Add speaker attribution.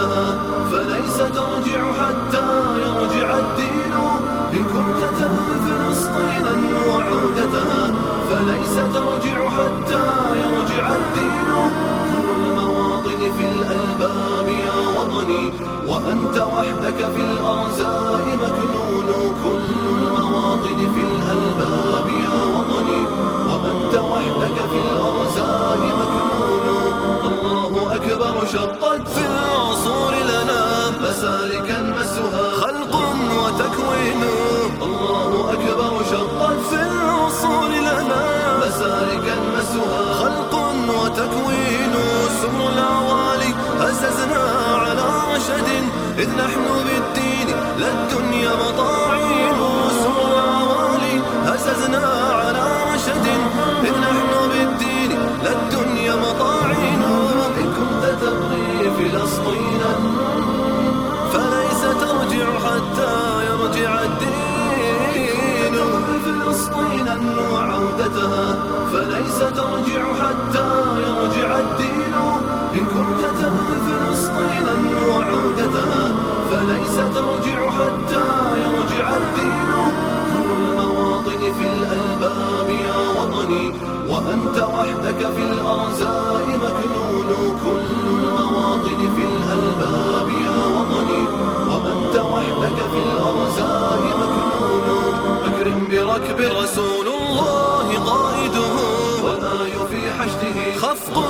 Speaker 1: عودتها فليس ترجع حتى يرجع الدين. إن كنت تبغي فلسطينا وعودتها فليس ترجع حتى يرجع الدين. كل المواطن في الألباب يا وطني وأنت وحدك في الأرزاق مكنون. كل المواطن في الألباب يا وطني وأنت وحدك في الأرزاق مكنون. الله أكبر شقت في العصور لنا مسالكا مسها خلق وتكوين. الله أكبر شقت في العصور لنا مسالكا مسها خلق وتكوين. سمر العوالي هززنا على رشد إذ نحن بالدين لا الدنيا مطاعين. سمر العوالي هززنا على رشد إذ نحن بالدين لا الدنيا مطاعين. إن كنت تبغي فلسطينا فليس ترجع حتى يرجع الدين. فلسطينا وعودتها فليس ترجع حتى يرجع الدين. إن كنت تبغي فلسطينا وعودتها فليس ترجع حتى يرجع الدين. كل المواطن في الألباب يا وطني وأنت وحدك في الأرزاق مكنون. كل المواطن في الألباب يا وطني وأنت وحدك في الأرزاق مكنون. أكرم بركب رسول الله قائده والآي في حشده خفق